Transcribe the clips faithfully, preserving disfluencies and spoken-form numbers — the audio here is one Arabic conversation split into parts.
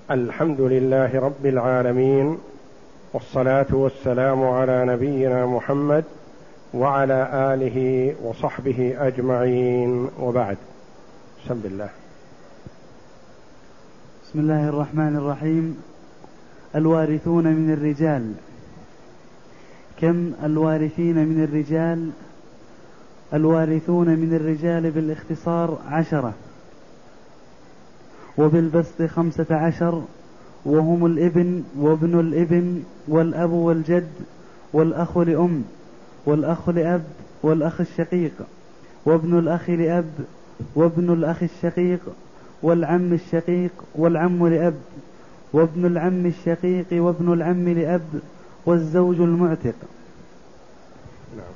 الحمد لله رب العالمين، والصلاة والسلام على نبينا محمد وعلى آله وصحبه أجمعين، وبعد. بسم الله. بسم الله الرحمن الرحيم. الوارثون من الرجال. كم الوارثين من الرجال؟ الوارثون من الرجال بالاختصار عشرة، وبالبسط خمسة عشر، وهم الابن وابن الابن والأب والجد والأخ لأم والأخ لأب والأخ الشقيق وابن الأخ لأب وابن الأخ الشقيق والعم الشقيق والعم لأب وابن العم الشقيق وابن العم لأب والزوج المعتق. نعم.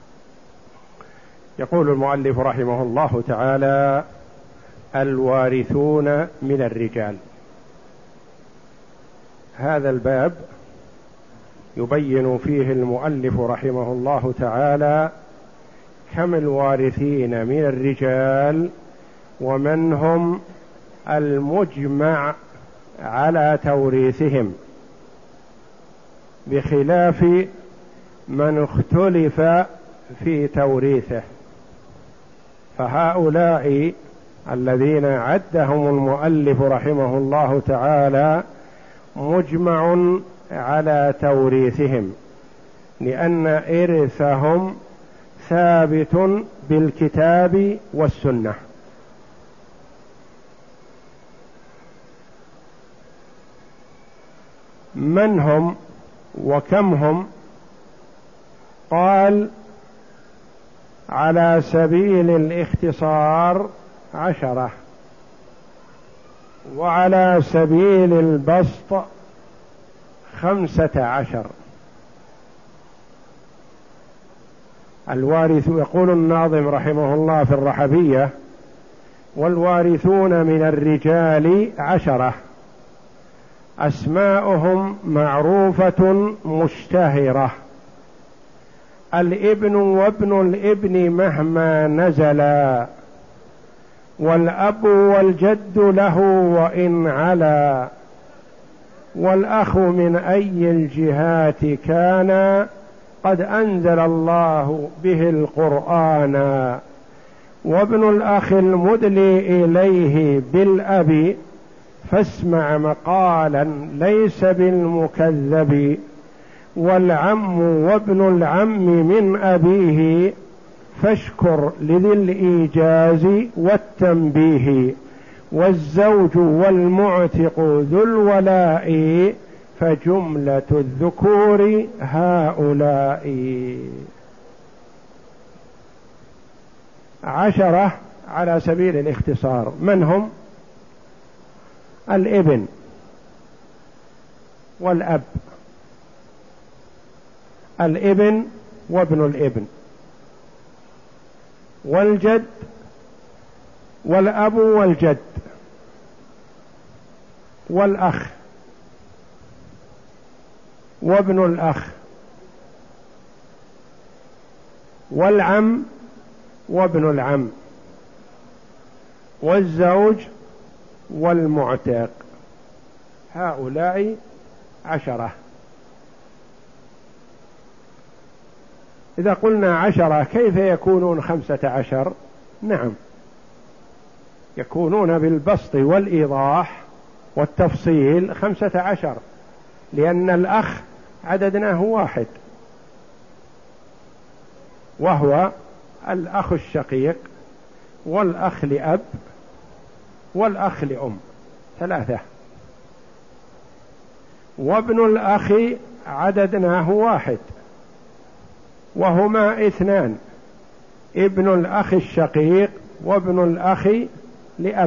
يقول المؤلف رحمه الله تعالى: الوارثون من الرجال. هذا الباب يبين فيه المؤلف رحمه الله تعالى كم الوارثين من الرجال، ومن هم المجمع على توريثهم، بخلاف من اختلف في توريثه. فهؤلاء الذين عدهم المؤلف رحمه الله تعالى مجمع على توريثهم، لأن إرثهم ثابت بالكتاب والسنة. من هم وكم هم؟ قال: على سبيل الاختصار عشرة، وعلى سبيل البسط خمسة عشر. الوارث، يقول الناظم رحمه الله في الرحبية: والوارثون من الرجال عشرة، أسماؤهم معروفة مشتهرة، الابن وابن الابن مهما نزلا، والأب والجد له وإن علا، والأخ من أي الجهات كان، قد أنزل الله به القرآن، وابن الأخ المدلي إليه بالأب، فاسمع مقالا ليس بالمكذب، والعم وابن العم من أبيه، فاشكر لذي الإيجاز والتنبيه، والزوج والمعتق ذو الولاء، فجملة الذكور هؤلاء. عشرة على سبيل الاختصار. من هم؟ الابن والأب، الابن وابن الابن، والجد والأب والجد، والأخ وابن الأخ، والعم وابن العم، والزوج والمعتق. هؤلاء عشرة. إذا قلنا عشرة كيف يكونون خمسة عشر؟ نعم، يكونون بالبسط والإيضاح والتفصيل خمسة عشر، لأن الأخ عددناه واحد، وهو الأخ الشقيق والأخ لأب والأخ لأم، ثلاثة. وابن الأخ عددناه واحد، وهما اثنان، ابن الأخ الشقيق وابن الأخ لأب.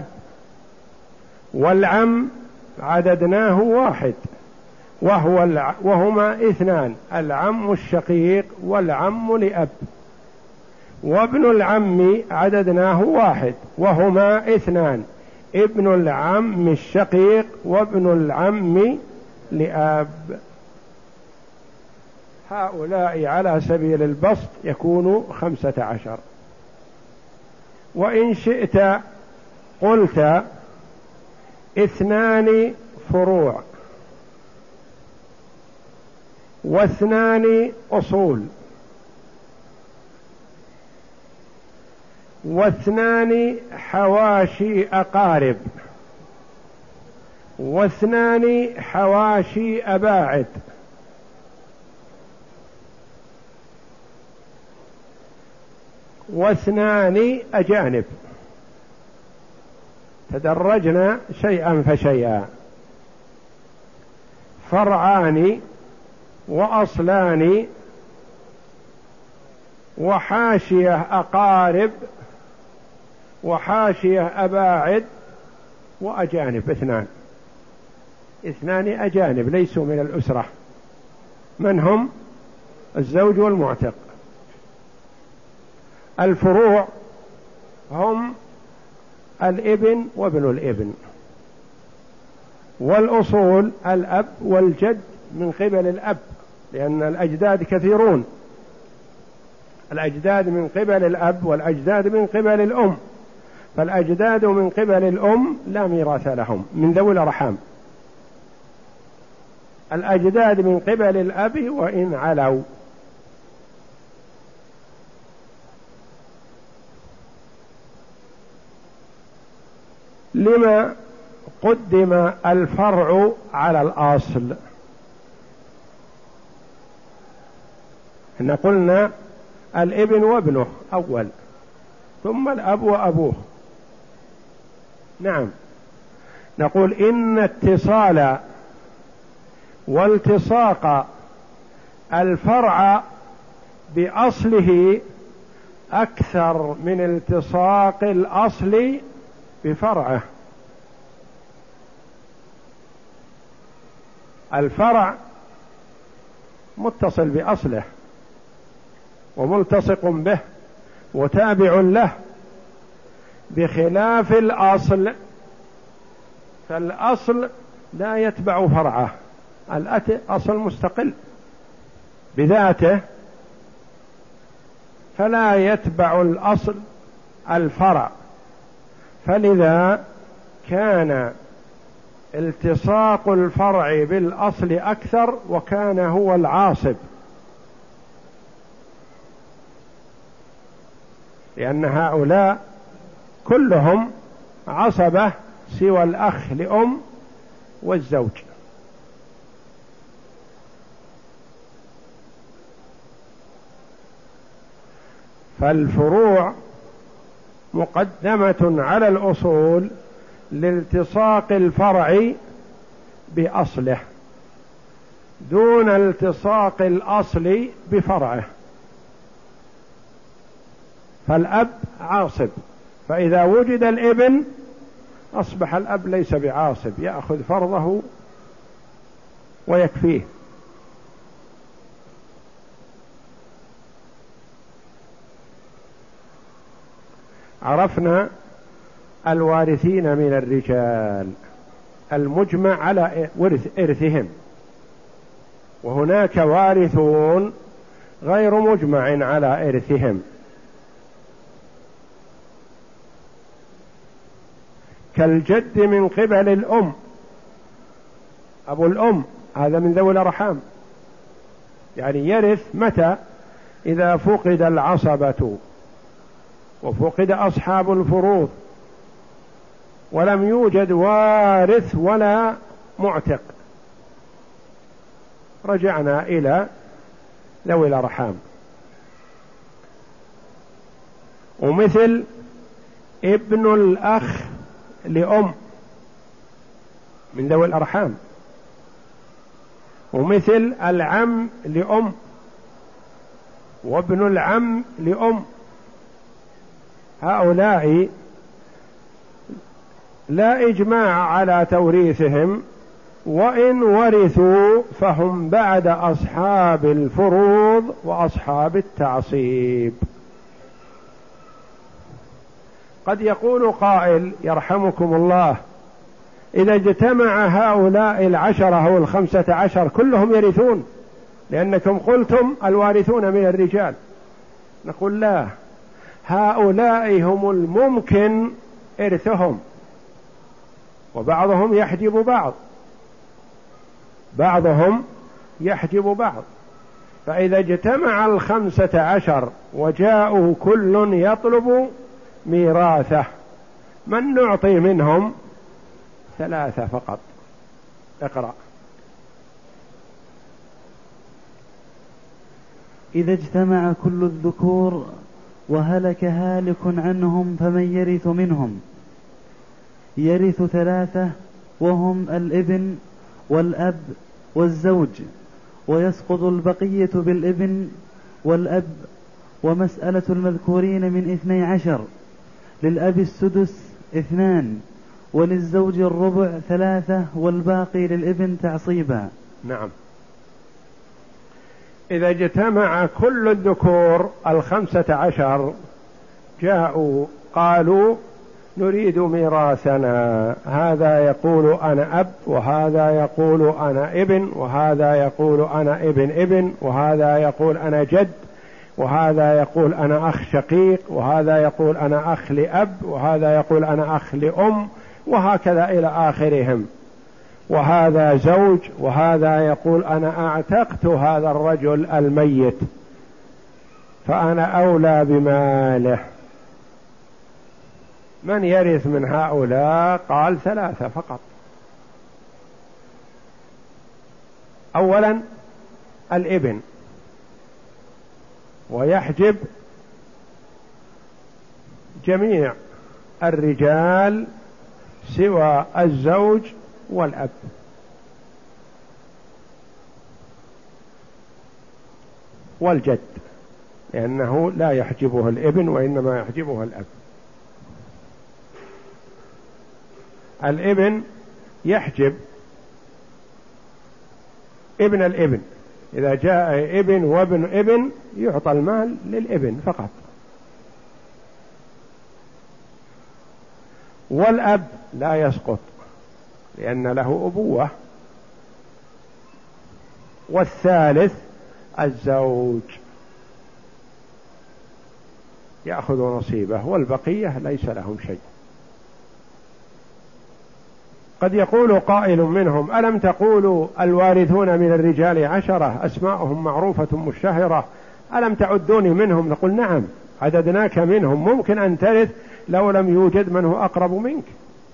والعم عددناه واحد، وهو الع... وهما اثنان، العم الشقيق والعم لأب. وابن العم عددناه واحد، وهما اثنان، ابن العم الشقيق وابن العم لأب. هؤلاء على سبيل البسط يكونوا خمسة عشر. وإن شئت قلت اثنان فروع واثنان أصول واثنان حواشي أقارب واثنان حواشي أباعد واثنان أجانب. تدرجنا شيئا فشيئا. فرعان وأصلان وحاشية أقارب وحاشية أباعد وأجانب اثنان اثنان أجانب ليسوا من الأسرة. من هم؟ الزوج والمعتق. الفروع هم الابن وابن الابن، والأصول الأب والجد من قبل الأب، لأن الأجداد كثيرون، الأجداد من قبل الأب والأجداد من قبل الأم، فالأجداد من قبل الأم لا ميراث لهم من ذوي الأرحام. الأجداد من قبل الأب وإن علوا. لما قدم الفرع على الأصل؟ احنا قلنا الابن وابنه أول، ثم الأب وأبوه. نعم، نقول إن اتصال والتصاق الفرع بأصله أكثر من التصاق الأصل بفرعه. الفرع متصل بأصله وملتصق به وتابع له، بخلاف الأصل، فالأصل لا يتبع فرعه، الأصل مستقل بذاته، فلا يتبع الأصل الفرع، فلذا كان التصاق الفرع بالأصل أكثر وكان هو العاصب، لأن هؤلاء كلهم عصبة سوى الأخ لأم والزوج. فالفروع مقدمة على الأصول لالتصاق الفرع بأصله دون التصاق الأصل بفرعه. فالأب عاصب، فإذا وجد الابن أصبح الأب ليس بعاصب، يأخذ فرضه ويكفيه. عرفنا الوارثين من الرجال المجمع على إرثهم، وهناك وارثون غير مجمع على إرثهم، كالجد من قبل الأم، أبو الأم هذا من ذوي الأرحام، يعني يرث متى؟ إذا فقد العصبة وفقد أصحاب الفروض ولم يوجد وارث ولا معتق، رجعنا إلى ذوي الأرحام. ومثل ابن الأخ لأم من ذوي الأرحام، ومثل العم لأم وابن العم لأم، هؤلاء لا إجماع على توريثهم، وإن ورثوا فهم بعد أصحاب الفروض وأصحاب التعصيب. قد يقول قائل يرحمكم الله: إذا اجتمع هؤلاء العشرة أو الخمسة عشر كلهم يرثون، لأنكم قلتم الوارثون من الرجال. نقول لا، هؤلاء هم الممكن إرثهم، وبعضهم يحجب بعض، بعضهم يحجب بعض. فإذا اجتمع الخمسة عشر وجاءوا كل يطلب ميراثه، من نعطي منهم؟ ثلاثة فقط. اقرأ. إذا اجتمع كل الذكور وهلك هالك عنهم فمن يرث منهم؟ يرث ثلاثة وهم الابن والأب والزوج، ويسقط البقية بالابن والأب. ومسألة المذكورين من اثني عشر: للأب السدس اثنان، وللزوج الربع ثلاثة، والباقي للابن تعصيبا. نعم. إذا اجتمع كل الذكور الخمسة عشر جاءوا قالوا نريد ميراثنا، هذا يقول أنا أب، وهذا يقول أنا ابن، وهذا يقول أنا ابن ابن، وهذا يقول أنا جد، وهذا يقول أنا أخ شقيق، وهذا يقول أنا أخ لأب، وهذا يقول أنا أخ لأم، وهكذا إلى آخرهم. وهذا زوج، وهذا يقول أنا أعتقت هذا الرجل الميت فأنا أولى بماله. من يرث من هؤلاء؟ قال ثلاثة فقط. أولا الابن، ويحجب جميع الرجال سوى الزوج والأب. والجد، لأنه لا يحجبه الابن وإنما يحجبه الأب. الابن يحجب ابن الابن، إذا جاء ابن وابن ابن يعطى المال للابن فقط. والأب لا يسقط لأن له أبوة. والثالث الزوج يأخذ نصيبه، والبقية ليس لهم شيء. قد يقول قائل منهم: ألم تقولوا الوارثون من الرجال عشرة أسماؤهم معروفة مشتهرة، ألم تعدوني منهم؟ نقول نعم عددناك منهم، ممكن أن ترث لو لم يوجد من هو أقرب منك،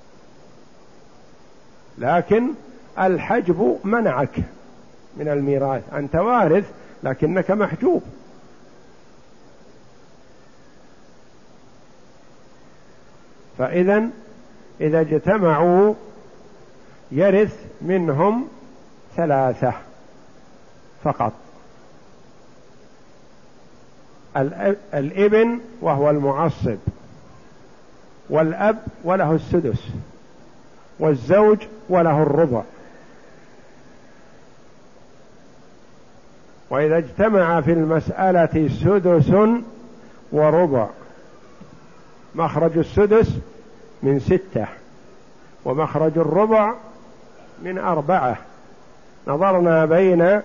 لكن الحجب منعك من الميراث، أنت وارث لكنك محجوب. فإذا إذا اجتمعوا يرث منهم ثلاثة فقط: الابن وهو المعصب، والأب وله السدس، والزوج وله الربع. وإذا اجتمع في المسألة سدس وربع، مخرج السدس من ستة ومخرج الربع من أربعة، نظرنا بين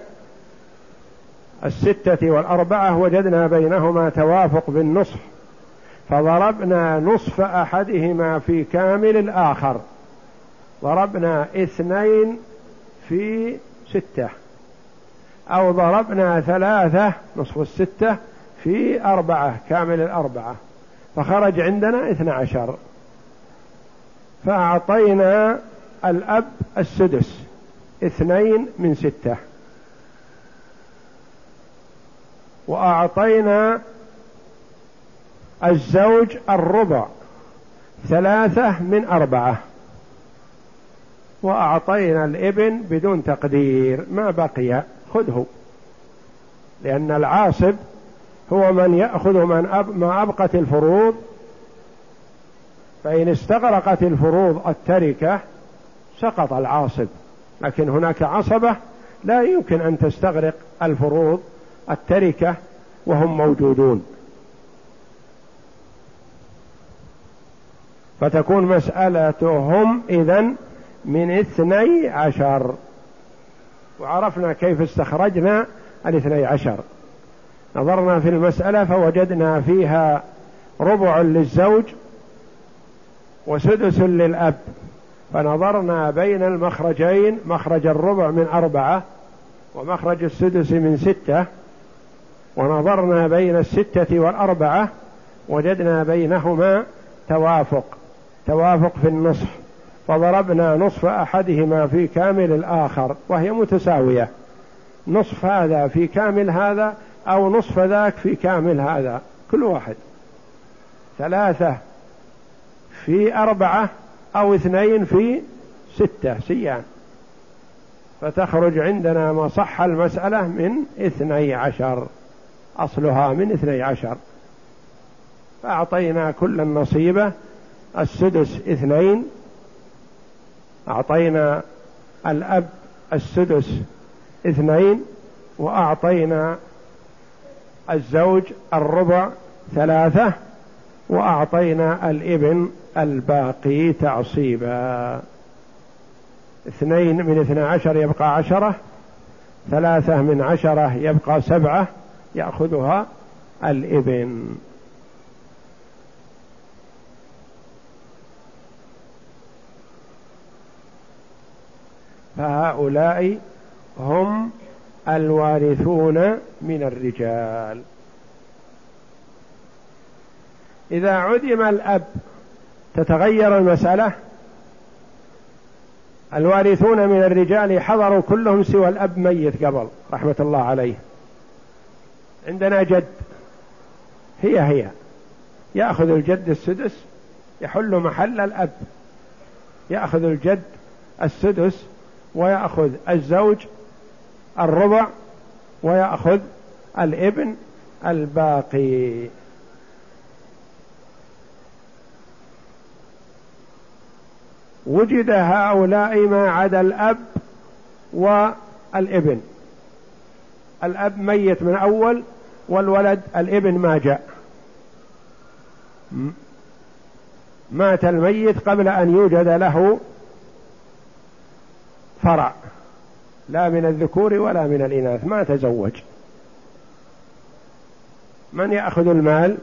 الستة والأربعة وجدنا بينهما توافق بالنصف، فضربنا نصف أحدهما في كامل الآخر، ضربنا اثنين في ستة، أو ضربنا ثلاثة نصف الستة في أربعة كامل الأربعة، فخرج عندنا اثنى عشر. فأعطينا الأب السدس اثنين من ستة، وأعطينا الزوج الربع ثلاثة من أربعة، وأعطينا الابن بدون تقدير ما بقي خذه، لأن العاصب هو من يأخذ من أب ما أبقت الفروض، فإن استغرقت الفروض التركة سقط العاصب، لكن هناك عصبة لا يمكن أن تستغرق الفروض التركة وهم موجودون، فتكون مسألتهم إذن من اثني عشر. وعرفنا كيف استخرجنا الاثني عشر، نظرنا في المسألة فوجدنا فيها ربع للزوج وسدس للأب فنظرنا بين المخرجين، مخرج الربع من أربعة ومخرج السدس من ستة، ونظرنا بين الستة والأربعة وجدنا بينهما توافق توافق في النصف، فضربنا نصف أحدهما في كامل الآخر وهي متساوية، نصف هذا في كامل هذا أو نصف ذاك في كامل هذا، كل واحد ثلاثة في أربعة أو اثنين في ستة سيان، فتخرج عندنا مصح المسألة من اثني عشر، أصلها من اثني عشر. فأعطينا كل النصيبة، السدس اثنين، أعطينا الأب السدس اثنين، وأعطينا الزوج الربع ثلاثة، وأعطينا الابن الباقي تعصيبا. اثنين من اثنى عشر يبقى عشرة، ثلاثة من عشرة يبقى سبعة يأخذها الابن. فهؤلاء هم الوارثون من الرجال. إذا عدم الأب تتغير المسألة. الوارثون من الرجال حضروا كلهم سوى الأب ميت قبل رحمة الله عليه. عندنا جد، هي هي يأخذ الجد السدس يحل محل الأب، يأخذ الجد السدس ويأخذ الزوج الربع ويأخذ الابن الباقي. وجد هؤلاء ما عدا الأب والابن، الأب ميت من أول والولد الابن ما جاء، مات الميت قبل أن يوجد له فرع، لا من الذكور ولا من الإناث، ما تزوج. من يأخذ المال؟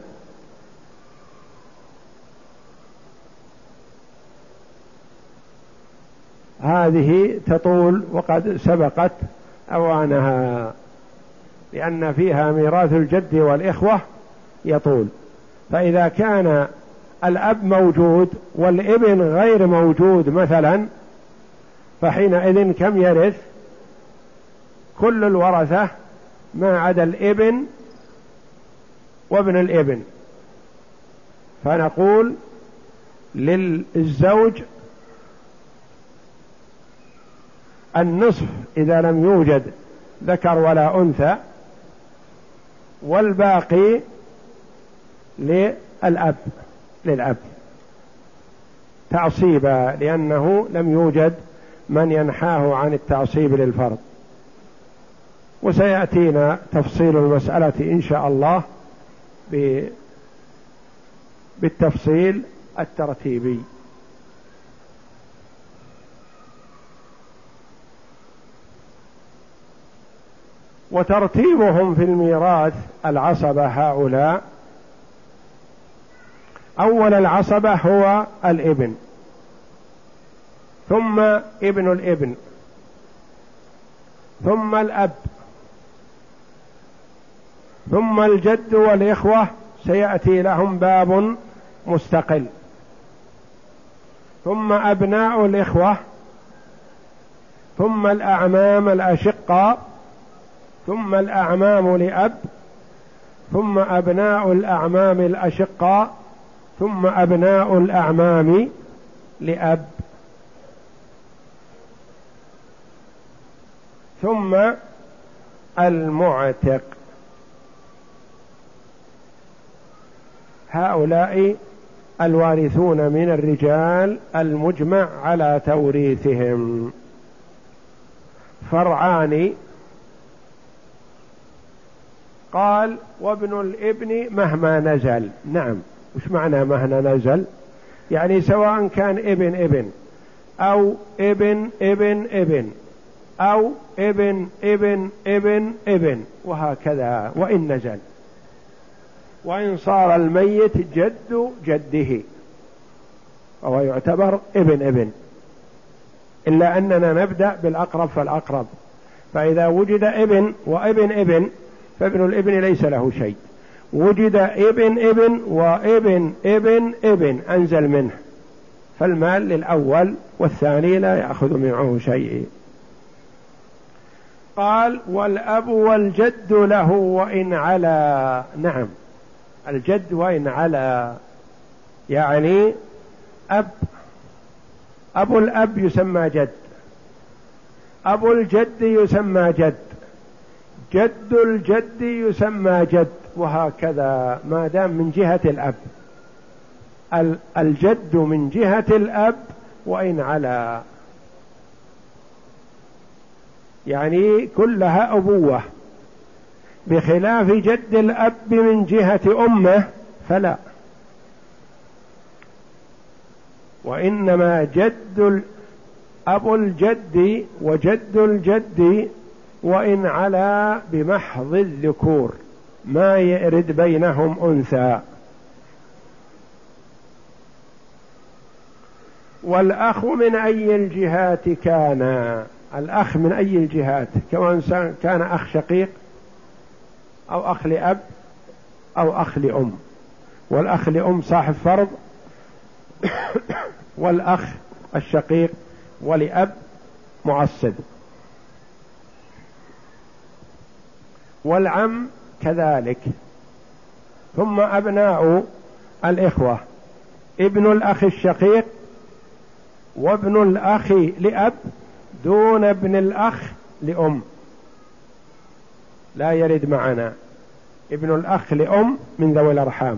هذه تطول وقد سبقت أوانها، لأن فيها ميراث الجد والإخوة يطول. فإذا كان الأب موجود والابن غير موجود مثلا، فحينئذ كم يرث؟ كل الورثة ما عدا الابن وابن الابن. فنقول للزوج النصف إذا لم يوجد ذكر ولا أنثى، والباقي للأب للأب تعصيبا، لأنه لم يوجد من ينحاه عن التعصيب للفرض. وسيأتينا تفصيل المسألة إن شاء الله بالتفصيل الترتيبي. وترتيبهم في الميراث العصبة هؤلاء: أول العصبة هو الابن، ثم ابن الابن، ثم الأب، ثم الجد والإخوة سيأتي لهم باب مستقل، ثم أبناء الإخوة، ثم الأعمام الأشقاء، ثم الأعمام لأب، ثم أبناء الأعمام الأشقاء، ثم أبناء الأعمام لأب، ثم المعتق. هؤلاء الوارثون من الرجال المجمع على توريثهم. فرعان: قال وابن الابن مهما نزل. نعم، وش معنى مهما نزل؟ يعني سواء كان ابن ابن أو ابن ابن ابن أو ابن ابن ابن ابن وهكذا، وإن نزل، وإن صار الميت جد جده وهو يعتبر ابن ابن. إلا أننا نبدأ بالأقرب فالأقرب. فإذا وجد ابن وابن ابن فابن الابن ليس له شيء، وجد ابن ابن وابن ابن ابن أنزل منه، فالمال للأول والثاني لا يأخذ معه شيء. قال والأب والجد له وإن علا. نعم، الجد وإن علا يعني أب، أبو الأب يسمى جد، أبو الجد يسمى جد، جد الجد يسمى جد، وهكذا ما دام من جهة الأب. الجد من جهة الأب وإن علا، يعني كلها أبوة، بخلاف جد الأب من جهة أمه فلا، وإنما جد أبو الجد وجد الجد وإن علا بمحض الذكور، ما يرد بينهم أنثى. والأخ من أي الجهات كان، الأخ من أي الجهات، كمان كان أخ شقيق أو أخ لأب أو أخ لأم، والأخ لأم صاحب فرض والأخ الشقيق ولأب معصب. والعم كذلك. ثم أبناء الإخوة ابن الأخ الشقيق وابن الأخ لأب دون ابن الأخ لأم، لا يرد معنا. ابن الأخ لأم من ذوي الأرحام.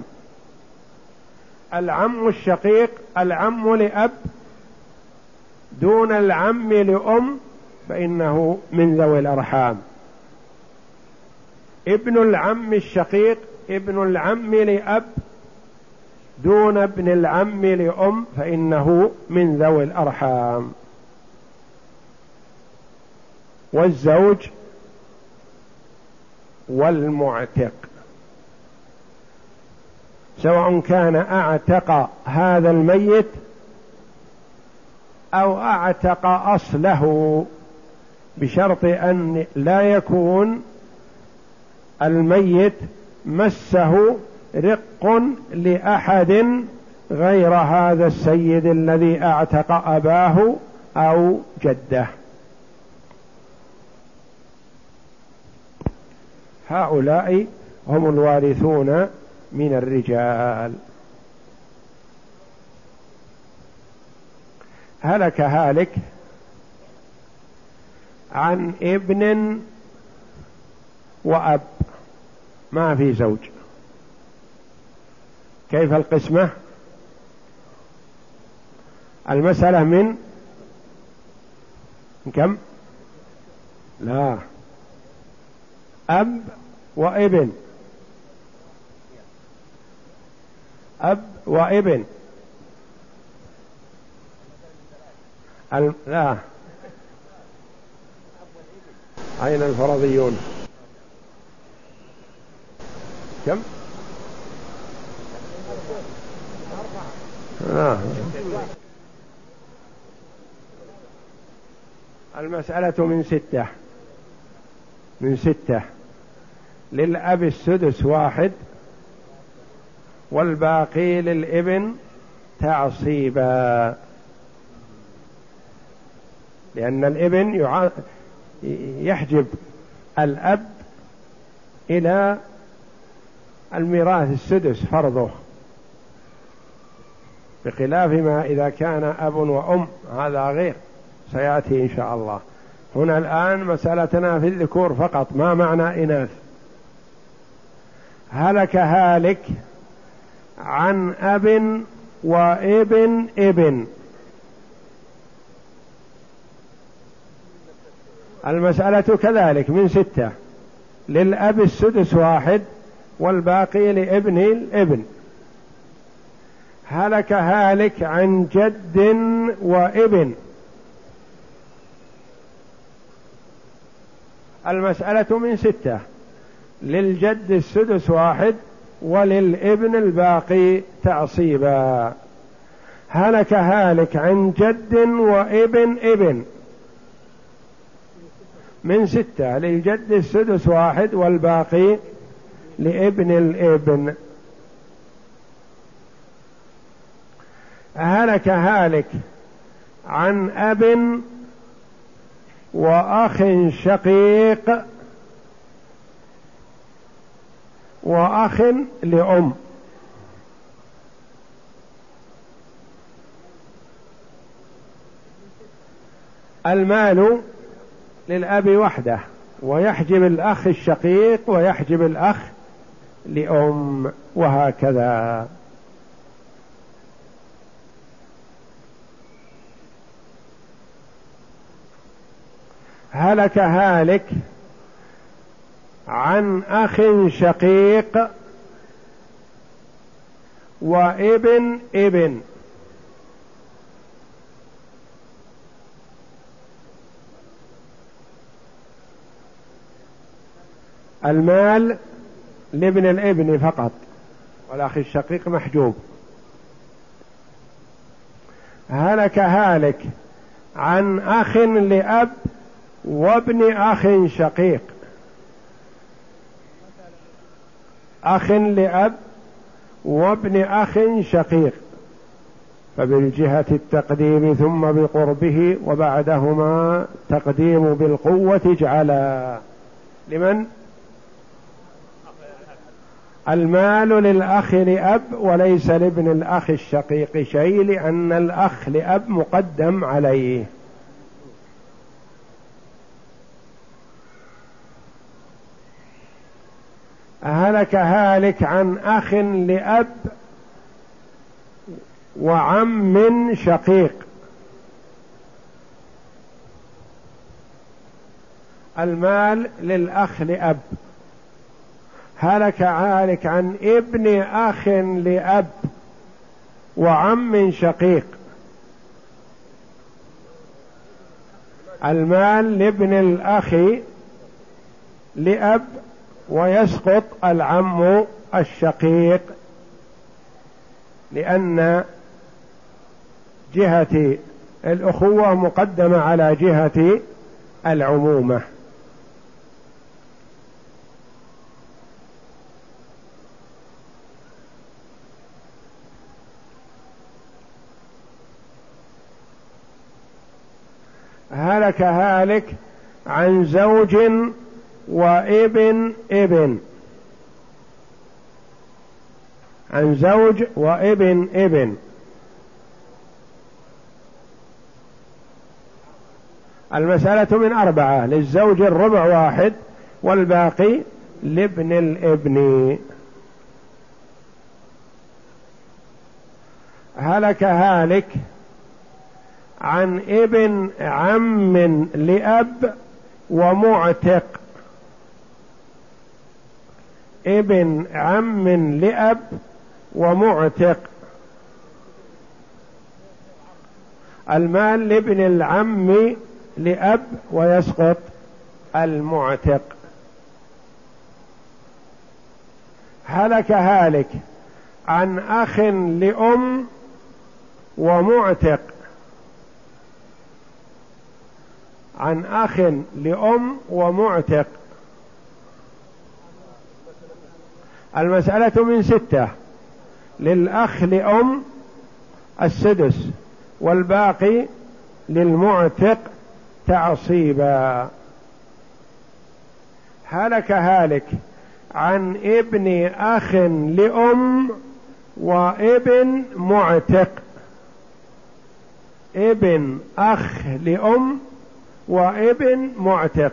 العم الشقيق العم لأب دون العم لأم فإنه من ذوي الأرحام. ابن العم الشقيق ابن العم لأب دون ابن العم لأم فإنه من ذوي الأرحام. والزوج والمعتق سواء كان أعتق هذا الميت أو أعتق أصله، بشرط أن لا يكون الميت مسه رق لأحد غير هذا السيد الذي أعتق أباه أو جده. هؤلاء هم الوارثون من الرجال. هلك هالك عن ابن وأب، ما في زوج، كيف القسمة؟ المسألة من كم؟ لا، أب وابن، أب وابن. لا، أين الفرضيون؟ كم؟ آه. المسألة من ستة، من ستة. للأب السدس واحد، والباقي للابن تعصيبا، لأن الابن يع... يحجب الأب إلى الميراث السدس فرضه، بخلاف ما إذا كان أب وأم، هذا غير سيأتي إن شاء الله. هنا الآن مسألتنا في الذكور فقط، ما معنى إناث. هلك هالك عن أب وابن ابن. المسألة كذلك من ستة، للأب السدس واحد، والباقي لابن الابن. هلك هالك عن جد وابن. المسألة من ستة، للجد السدس واحد، وللابن الباقي تعصيبا. هلك هالك عن جد وابن ابن من ستة، للجد السدس واحد والباقي لابن الابن. هلك هالك عن أب وأخ شقيق وأخ لأم. المال للأب وحده، ويحجب الأخ الشقيق ويحجب الأخ لأم، وهكذا. هلك هالك عن أخ شقيق وابن ابن. المال لابن الابن فقط، والأخ الشقيق محجوب. هلك هالك عن أخ لأب وابن أخ شقيق. أخ لأب وابن أخ شقيق، فبالجهة التقديم ثم بقربه، وبعدهما تقديم بالقوة اجعلا. لمن؟ المال للأخ لأب وليس لابن الأخ الشقيق شيء، لأن الأخ لأب مقدم عليه. هلك هالك عن أخ لأب وعم شقيق. المال للأخ لأب. هلك هالك عن ابن أخ لأب وعم شقيق. المال لابن الأخ لأب، ويسقط العم الشقيق، لأن جهة الأخوة مقدمة على جهة العمومة. هلك هالك عن زوج وابن ابن. عن زوج وابن ابن. المسألة من أربعة، للزوج الربع واحد والباقي لابن الابن. هلك هالك عن ابن عم لأب ومعتق. ابن عم لأب ومعتق. المال لابن العم لأب، ويسقط المعتق. هلك هالك عن أخ لأم ومعتق. عن أخ لأم ومعتق. المسألة من ستة، للأخ لأم السدس والباقي للمعتق تعصيبا. هلك هالك عن ابن أخ لأم وابن معتق. ابن أخ لأم وابن معتق.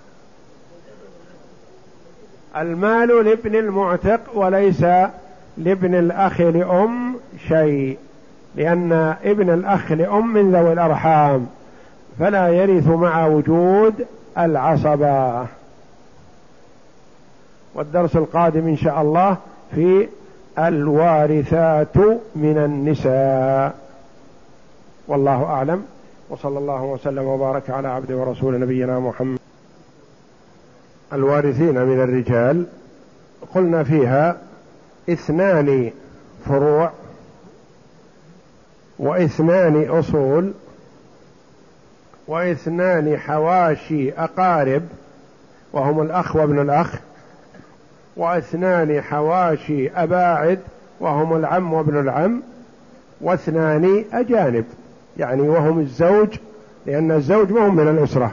المال لابن المعتق وليس لابن الأخ لأم شيء، لأن ابن الأخ لأم من ذوي الأرحام، فلا يرث مع وجود العصبة. والدرس القادم إن شاء الله في الوارثات من النساء. والله أعلم، وصلى الله وسلم وبارك على عبد ورسول نبينا محمد. الوارثين من الرجال قلنا فيها اثنان فروع واثنان أصول، واثنان حواشي أقارب وهم الأخ وابن الأخ، واثنان حواشي أباعد وهم العم وابن العم، واثنان أجانب يعني وهم الزوج، لأن الزوج ما هم من الأسرة،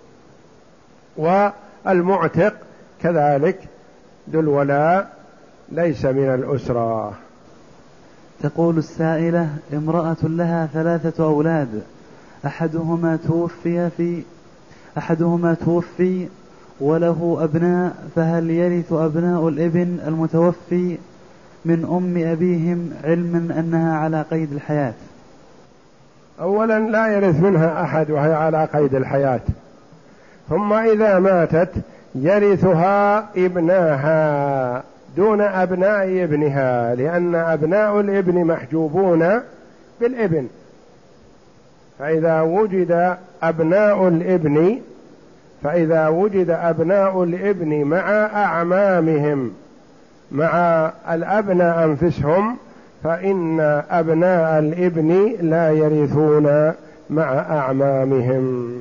والمعتق كذلك ذو الولاء ليس من الأسرة. تقول السائلة: امرأة لها ثلاثة أولاد، أحدهما توفي في أحدهما توفي وله أبناء، فهل يرث أبناء الابن المتوفي من أم أبيهم علما أنها على قيد الحياة؟ أولا لا يرث منها أحد وهي على قيد الحياة، ثم إذا ماتت يرثها ابناها دون أبناء ابنها، لأن أبناء الابن محجوبون بالابن، فإذا وجد أبناء الابن فإذا وجد أبناء الابن مع أعمامهم مع الأبناء أنفسهم فإن أبناء الابن لا يرثون مع أعمامهم.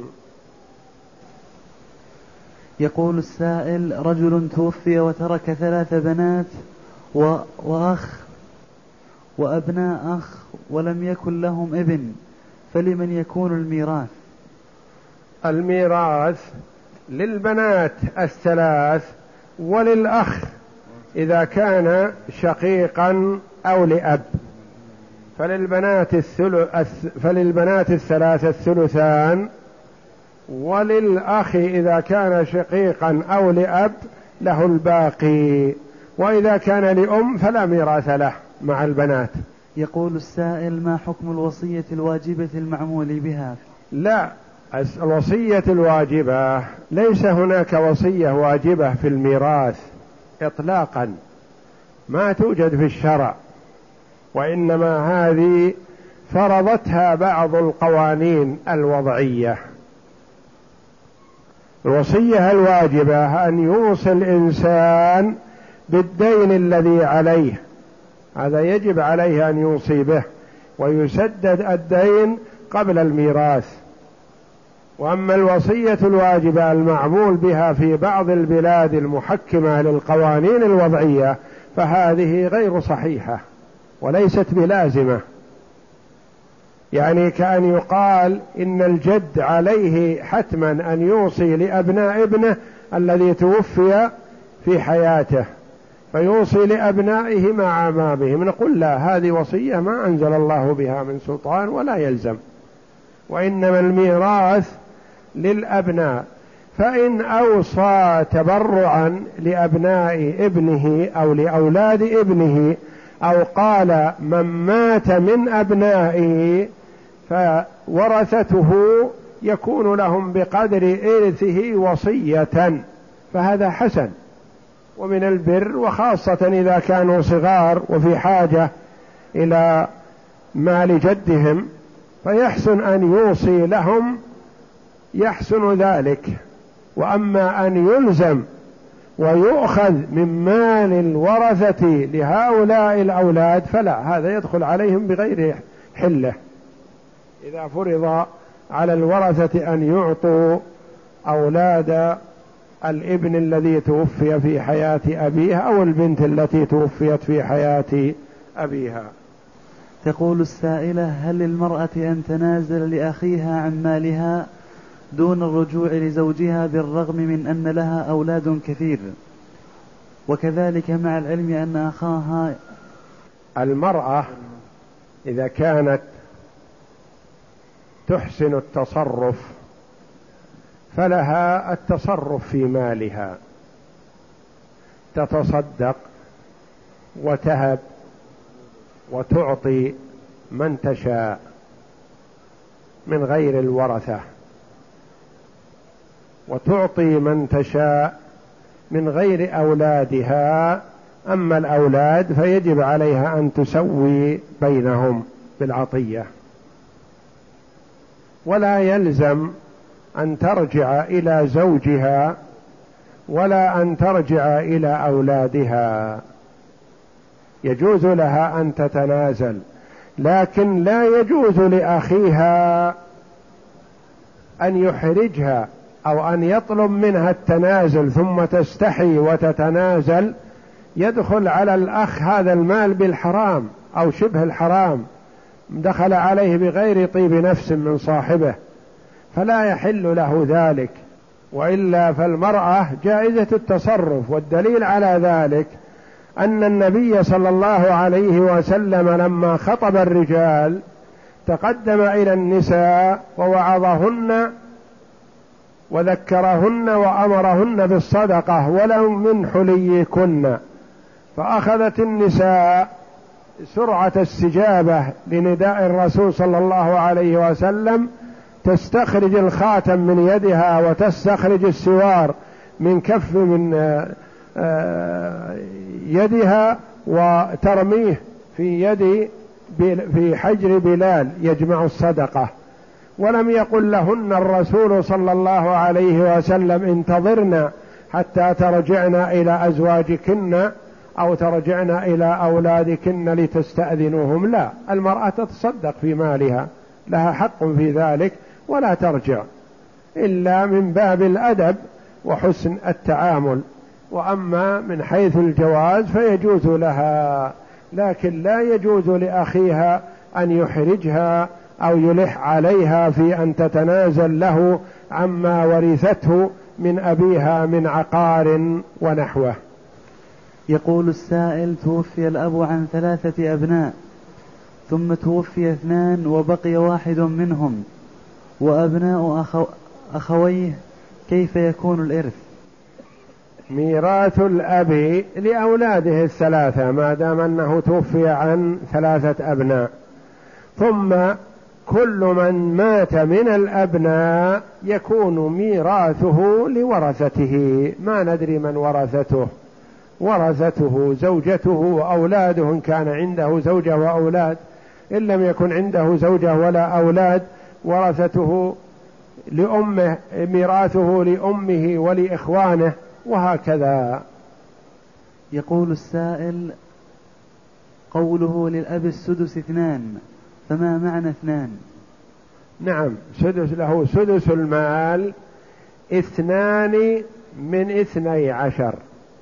يقول السائل: رجل توفي وترك ثلاث بنات و... وأخ وأبناء أخ ولم يكن لهم ابن، فلمن يكون الميراث؟ الميراث للبنات الثلاث وللأخ إذا كان شقيقا أو لأب، فللبنات الثلث فللبنات الثلاث الثلثان، وللأخ إذا كان شقيقا أو لأب له الباقي، وإذا كان لأم فلا ميراث له مع البنات. يقول السائل: ما حكم الوصية الواجبة المعمول بها؟ لا، الوصية الواجبة ليس هناك وصية واجبة في الميراث إطلاقا، ما توجد في الشرع، وإنما هذه فرضتها بعض القوانين الوضعية. الوصية الواجبة أن يوصي الإنسان بالدين الذي عليه، هذا يجب عليه أن يوصي به ويسدد الدين قبل الميراث. وأما الوصية الواجبة المعمول بها في بعض البلاد المحكمة للقوانين الوضعية فهذه غير صحيحة وليست بلازمة، يعني كأن يقال إن الجد عليه حتما أن يوصي لأبناء ابنه الذي توفي في حياته فيوصي لأبنائه مع أعمامهم، نقول لا، هذه وصية ما أنزل الله بها من سلطان ولا يلزم، وإنما الميراث للأبناء، فإن أوصى تبرعا لأبناء ابنه أو لأولاد ابنه أو قال من مات من أبنائه فورثته يكون لهم بقدر إرثه وصية، فهذا حسن ومن البر، وخاصة إذا كانوا صغار وفي حاجة إلى مال جدهم فيحسن أن يوصي لهم، يحسن ذلك. وأما أن يلزم ويؤخذ من مال الورثة لهؤلاء الأولاد فلا، هذا يدخل عليهم بغير حله. إذا فرض على الورثة أن يعطوا أولاد الابن الذي توفي في حياة أبيها أو البنت التي توفيت في حياة أبيها. تقول السائلة: هل للمرأة أن تنازل لأخيها عن مالها دون الرجوع لزوجها بالرغم من أن لها أولاد كثير، وكذلك مع العلم أن أخاها؟ المرأة إذا كانت تحسن التصرف فلها التصرف في مالها، تتصدق وتهب وتعطي من تشاء من غير الورثة، وتعطي من تشاء من غير أولادها. أما الأولاد فيجب عليها أن تسوي بينهم بالعطية، ولا يلزم أن ترجع إلى زوجها ولا أن ترجع إلى أولادها، يجوز لها أن تتنازل، لكن لا يجوز لأخيها أن يحرجها أو أن يطلب منها التنازل ثم تستحي وتتنازل، يدخل على الأخ هذا المال بالحرام أو شبه الحرام، دخل عليه بغير طيب نفس من صاحبه، فلا يحل له ذلك. وإلا فالمرأة جائزة التصرف، والدليل على ذلك أن النبي صلى الله عليه وسلم لما خطب الرجال تقدم إلى النساء ووعظهن وذكرهن وأمرهن بالصدقة ولو من حليكن، فأخذت النساء سرعة استجابة لنداء الرسول صلى الله عليه وسلم، تستخرج الخاتم من يدها وتستخرج السوار من كف من يدها وترميه في يد في حجر بلال يجمع الصدقة. ولم يقل لهن الرسول صلى الله عليه وسلم انتظرنا حتى ترجعنا إلى أزواجكن أو ترجعنا إلى أولادكن لتستأذنوهم، لا، المرأة تتصدق في مالها، لها حق في ذلك، ولا ترجع إلا من باب الأدب وحسن التعامل. وأما من حيث الجواز فيجوز لها، لكن لا يجوز لأخيها أن يحرجها أو يلح عليها في أن تتنازل له عما ورثته من أبيها من عقار ونحوه. يقول السائل: توفي الأب عن ثلاثة أبناء، ثم توفي اثنان وبقي واحد منهم وأبناء أخو أخويه، كيف يكون الإرث؟ ميراث الأب لأولاده الثلاثة ما دام أنه توفي عن ثلاثة أبناء، ثم كل من مات من الأبناء يكون ميراثه لورثته، ما ندري من ورثته، ورثته زوجته وأولاده إن كان عنده زوجة وأولاد، إن لم يكن عنده زوجة ولا أولاد ورثته لأمه، ميراثه لأمه ولإخوانه، وهكذا. يقول السائل: قوله للأب السدس اثنان، فما معنى اثنان؟ نعم، سدس له سدس المال، اثنان من اثني عشر.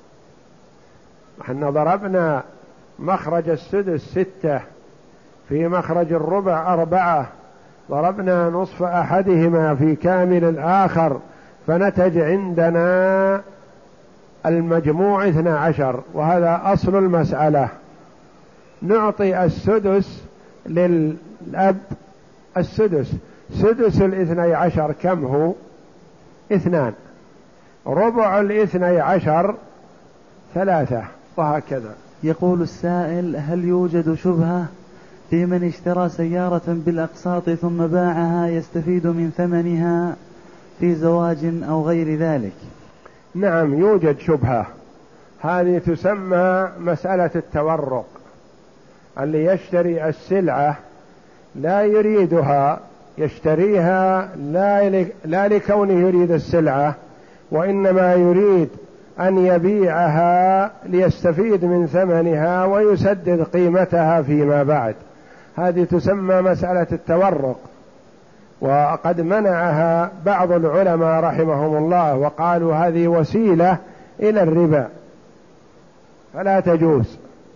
احنا ضربنا مخرج السدس ستة، في مخرج الربع أربعة، ضربنا نصف أحدهما في كامل الآخر، فنتج عندنا المجموع اثنى عشر، وهذا أصل المسألة. نعطي السدس للأب السدس، سدس الاثني عشر كم هو؟ اثنان، ربع الاثني عشر ثلاثة، وهكذا. يقول السائل: هل يوجد شبهة في من اشترى سيارة بالأقساط ثم باعها يستفيد من ثمنها في زواج أو غير ذلك؟ نعم، يوجد شبهة، هذه تسمى مسألة التورق. اللي يشتري السلعة لا يريدها، يشتريها لا, لا لكونه يريد السلعة، وإنما يريد أن يبيعها ليستفيد من ثمنها ويسدد قيمتها فيما بعد، هذه تسمى مسألة التورق، وقد منعها بعض العلماء رحمهم الله وقالوا هذه وسيلة إلى الربا فلا تجوز،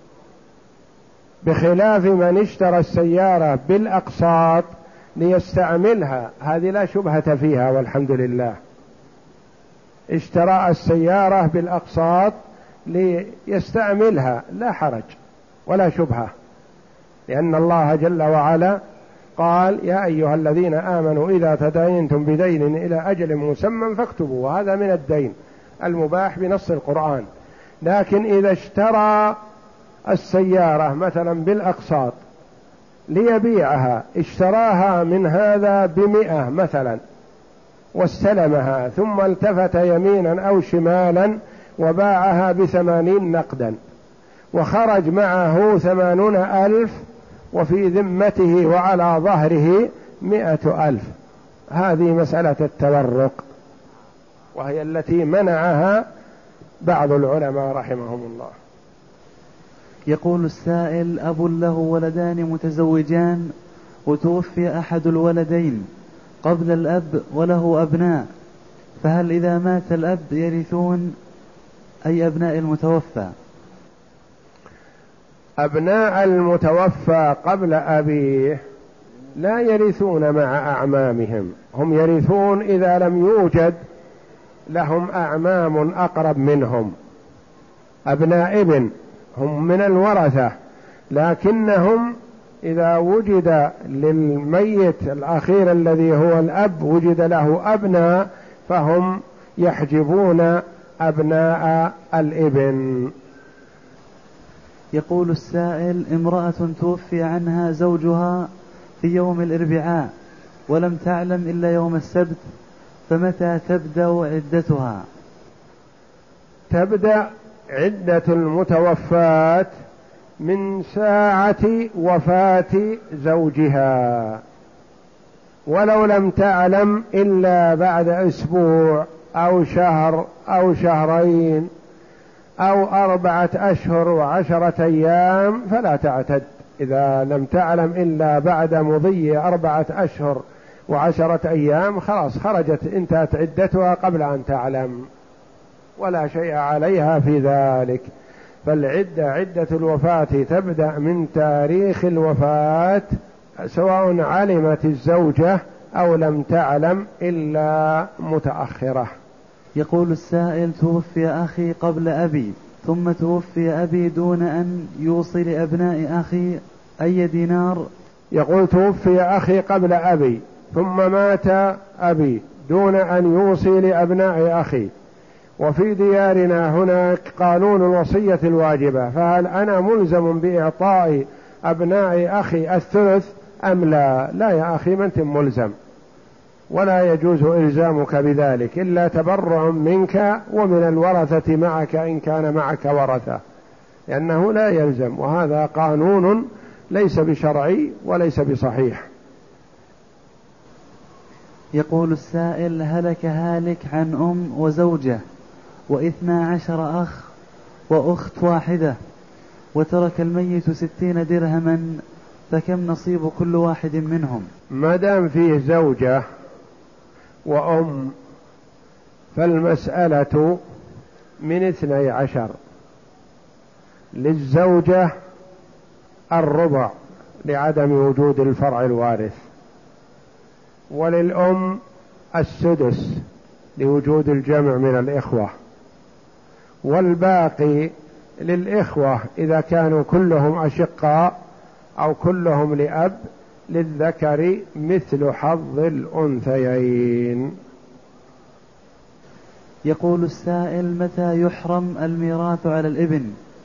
بخلاف من اشترى السيارة بالأقساط ليستعملها، هذه لا شبهة فيها والحمد لله. اشترى السيارة بالأقساط ليستعملها لا حرج ولا شبهة، لأن الله جل وعلا قال: يا أيها الذين آمنوا إذا تداينتم بدين إلى أجل مسمى فاكتبوا، وهذا من الدين المباح بنص القرآن. لكن إذا اشترى السيارة مثلا بالأقساط ليبيعها، اشتراها من هذا بمئة مثلا واستلمها، ثم التفت يمينا أو شمالا وباعها بثمانين نقدا، وخرج معه ثمانون ألف وفي ذمته وعلى ظهره مئة ألف، هذه مسألة التورق، وهي التي منعها بعض العلماء رحمهم الله. يقول السائل: أب له ولدان متزوجان وتوفي أحد الولدين قبل الأب وله أبناء، فهل إذا مات الأب يرثون أي أبناء المتوفى؟ أبناء المتوفى قبل أبيه لا يرثون مع أعمامهم، هم يرثون إذا لم يوجد لهم أعمام أقرب منهم. أبناء ابن هم من الورثة، لكنهم إذا وجد للميت الأخير الذي هو الأب وجد له أبناء فهم يحجبون أبناء الابن. يقول السائل: امرأة توفي عنها زوجها في يوم الأربعاء ولم تعلم إلا يوم السبت، فمتى تبدأ عدتها؟ تبدأ عدة المتوفاة من ساعة وفاة زوجها، ولو لم تعلم إلا بعد أسبوع أو شهر أو شهرين أو أربعة أشهر وعشرة أيام فلا تعتد. إذا لم تعلم إلا بعد مضي أربعة أشهر وعشرة أيام خلاص خرجت، انتهت عدتها قبل أن تعلم، ولا شيء عليها في ذلك. فالعدة عدة الوفاة تبدأ من تاريخ الوفاة سواء علمت الزوجة أو لم تعلم إلا متأخرة. يقول السائل: توفي أخي قبل أبي ثم توفي أبي دون أن يوصي لأبناء أخي أي دينار. يقول: توفي أخي قبل أبي ثم مات أبي دون أن يوصي لأبناء أخي، وفي ديارنا هناك قانون الوصية الواجبة، فهل أنا ملزم بإعطاء أبناء أخي الثلث أم لا؟ لا يا أخي، ما أنت ملزم، ولا يجوز إلزامك بذلك إلا تبرع منك ومن الورثة معك إن كان معك ورثة، لأنه لا يلزم، وهذا قانون ليس بشرعي وليس بصحيح. يقول السائل: هلك هالك عن أم وزوجة واثنا عشر أخ وأخت واحدة، وترك الميت ستين درهما، فكم نصيب كل واحد منهم؟ ما دام فيه زوجة وأم فالمسألة من اثني عشر، للزوجة الربع لعدم وجود الفرع الوارث، وللأم السدس لوجود الجمع من الإخوة، والباقي للإخوة إذا كانوا كلهم أشقاء أو كلهم لأب، للذكر مثل حظ الأنثيين. يقول السائل: متى يحرم الميراث على الابن؟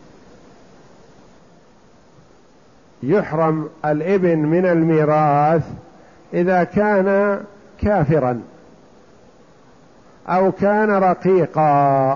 يحرم الابن من الميراث إذا كان كافرا أو كان رقيقا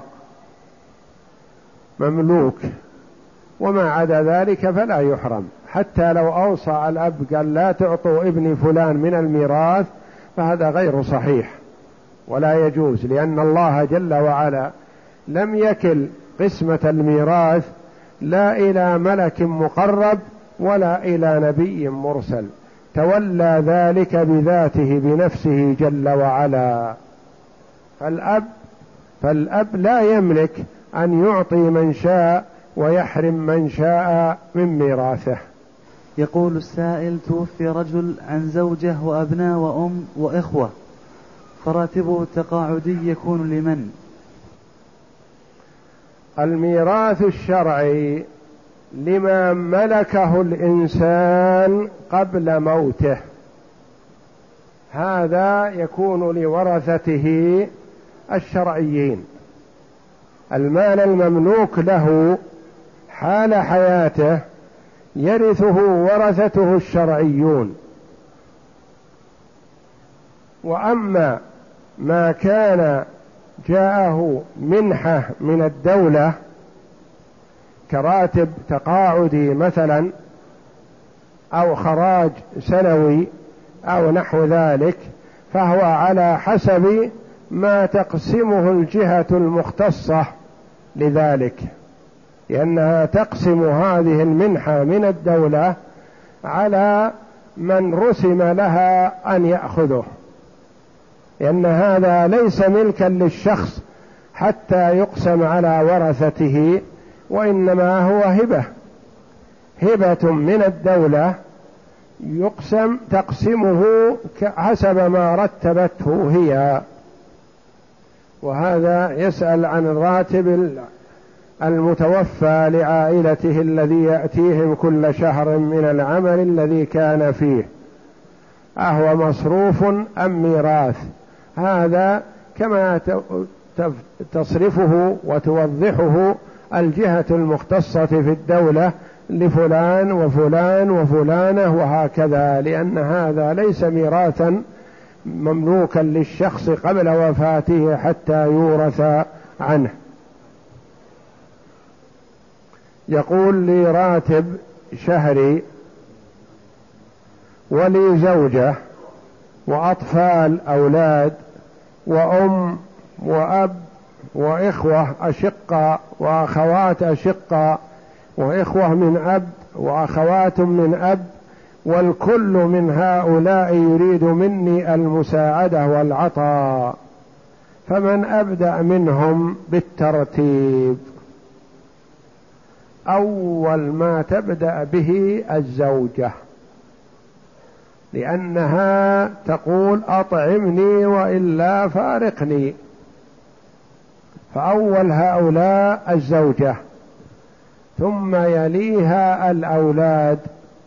مملوك، وما عدا ذلك فلا يحرم. حتى لو أوصى الأب قال لا تعطوا ابن فلان من الميراث فهذا غير صحيح ولا يجوز، لأن الله جل وعلا لم يكل قسمة الميراث لا إلى ملك مقرب ولا إلى نبي مرسل، تولى ذلك بذاته بنفسه جل وعلا. فالأب فالأب لا يملك أن يعطي من شاء ويحرم من شاء من ميراثه. يقول السائل: توفي رجل عن زوجة وأبناء وأم وإخوة، فراتبه التقاعدي يكون لمن؟ الميراث الشرعي لما ملكه الإنسان قبل موته، هذا يكون لورثته الشرعيين. المال المملوك له حال حياته يرثه ورثته الشرعيون، وأما ما كان جاءه منحة من الدولة كراتب تقاعدي مثلا أو خراج سنوي أو نحو ذلك، فهو على حسب ما تقسمه الجهة المختصة لذلك. لأنها تقسم هذه المنحة من الدولة على من رسم لها أن يأخذه، لأن هذا ليس ملكا للشخص حتى يقسم على ورثته، وإنما هو هبة هبة من الدولة يقسم تقسمه حسب ما رتبته هي. وهذا يسأل عن الراتب المتوفى لعائلته الذي يأتيهم كل شهر من العمل الذي كان فيه، أهو مصروف أم ميراث؟ هذا كما تصرفه وتوضحه الجهة المختصة في الدولة لفلان وفلان وفلانة وهكذا، لأن هذا ليس ميراثا مملوكا للشخص قبل وفاته حتى يورث عنه. يقول لي راتب شهري ولي زوجة وأطفال أولاد وأم وأب وإخوة أشقاء وأخوات أشقاء وإخوة من أب وأخوات من أب، والكل من هؤلاء يريد مني المساعدة والعطاء، فمن أبدأ منهم بالترتيب؟ أول ما تبدأ به الزوجة، لأنها تقول أطعمني وإلا فارقني، فأول هؤلاء الزوجة، ثم يليها الأولاد،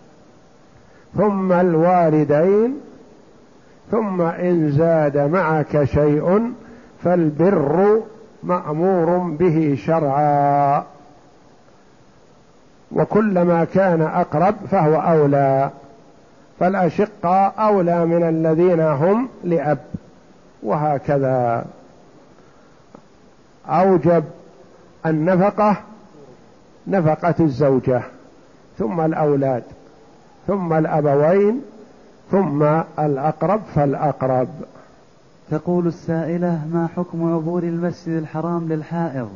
ثم الوالدين، ثم إن زاد معك شيء فالبر مأمور به شرعا، وكلما كان أقرب فهو أولى، فالأشقاء أولى من الذين هم لأب، وهكذا. أوجب النفقة نفقة الزوجة، ثم الأولاد، ثم الأبوين، ثم الأقرب فالأقرب. تقول السائلة: ما حكم عبور المسجد الحرام للحائض؟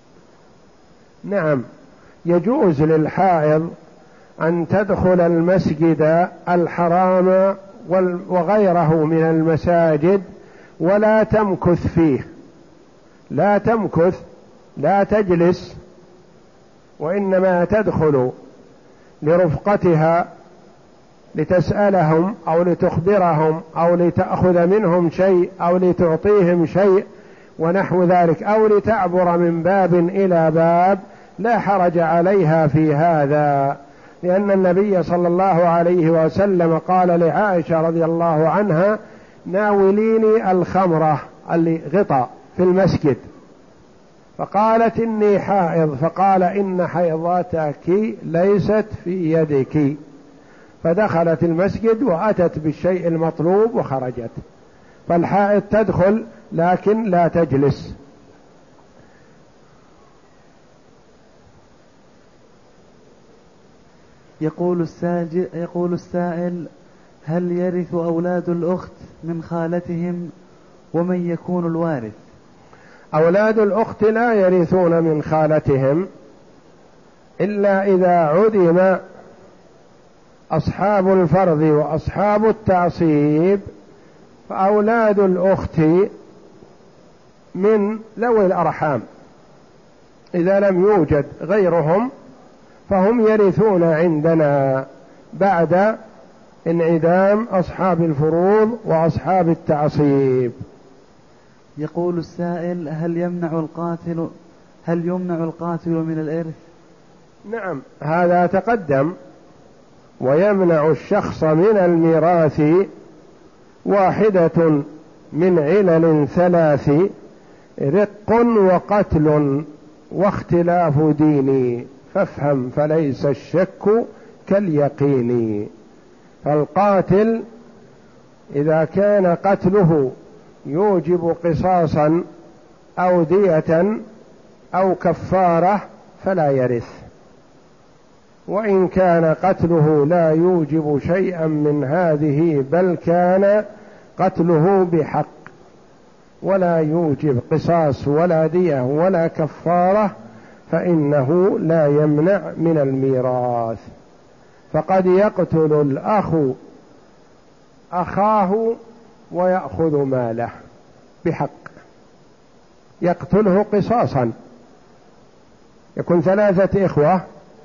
نعم، يجوز للحائض أن تدخل المسجد الحرام وغيره من المساجد ولا تمكث فيه، لا تمكث، لا تجلس، وإنما تدخل لرفقتها لتسألهم أو لتخبرهم أو لتأخذ منهم شيء أو لتعطيهم شيء ونحو ذلك، أو لتعبر من باب إلى باب، لا حرج عليها في هذا، لأن النبي صلى الله عليه وسلم قال لعائشة رضي الله عنها: ناوليني الخمرة اللي غطى في المسجد، فقالت إني حائض، فقال: إن حيضتك ليست في يدك، فدخلت المسجد وأتت بالشيء المطلوب وخرجت. فالحائض تدخل لكن لا تجلس. يقول الساجد يقول السائل: هل يرث أولاد الأخت من خالتهم، ومن يكون الوارث؟ أولاد الأخت لا يرثون من خالتهم إلا إذا عدم أصحاب الفرض وأصحاب التعصيب، فأولاد الأخت من ذوي الأرحام، إذا لم يوجد غيرهم فهم يرثون عندنا بعد انعدام أصحاب الفروض وأصحاب التعصيب. يقول السائل: هل يمنع القاتل هل يمنع القاتل من الإرث؟ نعم، هذا تقدم. ويمنع الشخص من الميراث واحدة من علل ثلاث: رق وقتل واختلاف ديني، فافهم فليس الشك كاليقين. فالقاتل إذا كان قتله يوجب قصاصا أو دية أو كفارة فلا يرث، وإن كان قتله لا يوجب شيئا من هذه، بل كان قتله بحق ولا يوجب قصاص ولا دية ولا كفارة، فإنه لا يمنع من الميراث. فقد يقتل الأخ أخاه ويأخذ ماله بحق، يقتله قصاصا. يكون ثلاثة إخوة،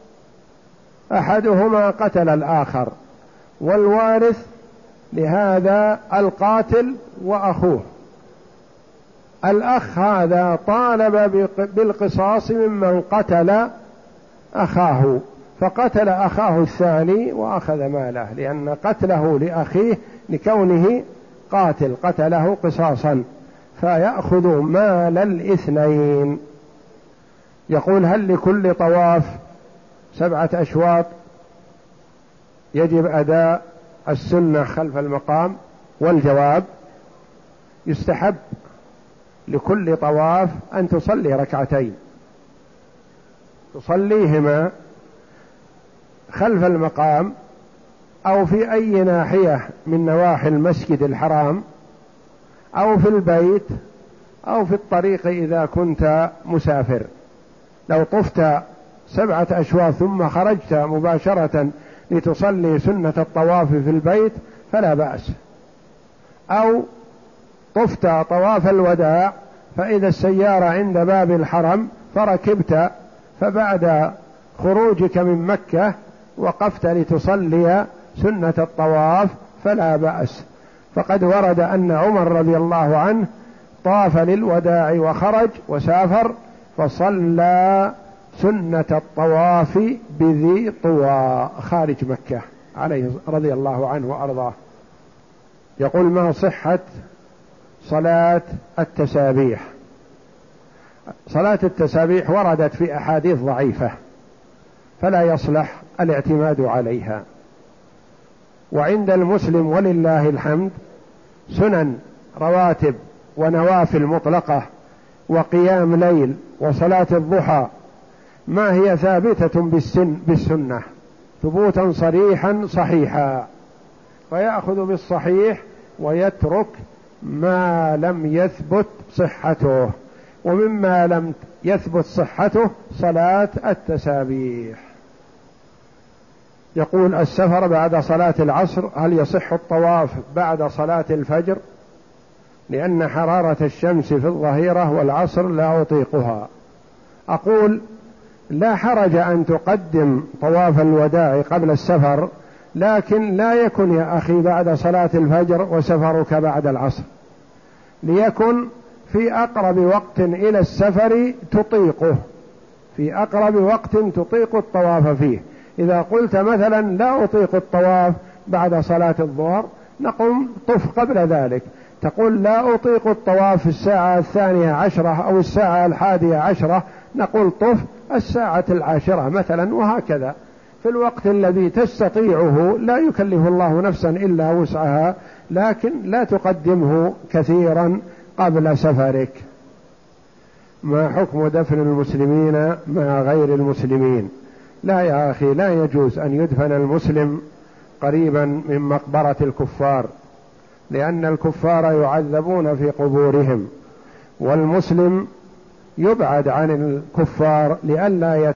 أحدهما قتل الآخر، والوارث لهذا القاتل وأخوه. الأخ هذا طالب بالقصاص ممن قتل أخاه، فقتل أخاه الثاني وأخذ ماله، لأن قتله لأخيه لكونه قاتل قتله قصاصا، فيأخذ مال الاثنين. يقول: هل لكل طواف سبعة أشواط يجب أداء السنة خلف المقام؟ والجواب: يستحب لكل طواف أن تصلي ركعتين، تصليهما خلف المقام أو في أي ناحية من نواحي المسجد الحرام، أو في البيت، أو في الطريق إذا كنت مسافر. لو طفت سبعة أشواط ثم خرجت مباشرة لتصلي سنة الطواف في البيت فلا بأس، أو طفت طواف الوداع فإذا السيارة عند باب الحرم فركبت، فبعد خروجك من مكة وقفت لتصلي سنة الطواف فلا بأس. فقد ورد أن عمر رضي الله عنه طاف للوداع وخرج وسافر فصلى سنة الطواف بذي طوى خارج مكة عليه رضي الله عنه وأرضاه. يقول: ما صحة صلاة التسابيح؟ صلاة التسابيح وردت في أحاديث ضعيفة فلا يصلح الاعتماد عليها. وعند المسلم ولله الحمد سنن رواتب ونوافل مطلقة وقيام ليل وصلاة الضحى ما هي ثابتة بالسن بالسنة ثبوتا صريحا صحيحا، فيأخذ بالصحيح ويترك ما لم يثبت صحته. ومما لم يثبت صحته صلاة التسابيح. يقول: السفر بعد صلاة العصر هل يصح الطواف بعد صلاة الفجر؟ لأن حرارة الشمس في الظهيرة والعصر لا أطيقها. أقول: لا حرج أن تقدم طواف الوداع قبل السفر، لكن لا يكن يا أخي بعد صلاة الفجر وسفرك بعد العصر، ليكن في أقرب وقت إلى السفر تطيقه، في أقرب وقت تطيق الطواف فيه. إذا قلت مثلا لا أطيق الطواف بعد صلاة الظهر، نقوم طف قبل ذلك. تقول لا أطيق الطواف في الساعة الثانية عشرة أو الساعة الحادية عشرة، نقول طف الساعة العاشرة مثلا، وهكذا في الوقت الذي تستطيعه. لا يكلف الله نفسا إلا وسعها، لكن لا تقدمه كثيرا قبل سفرك. ما حكم دفن المسلمين مع غير المسلمين؟ لا يا أخي، لا يجوز أن يدفن المسلم قريبا من مقبرة الكفار، لأن الكفار يعذبون في قبورهم، والمسلم يبعد عن الكفار لئلا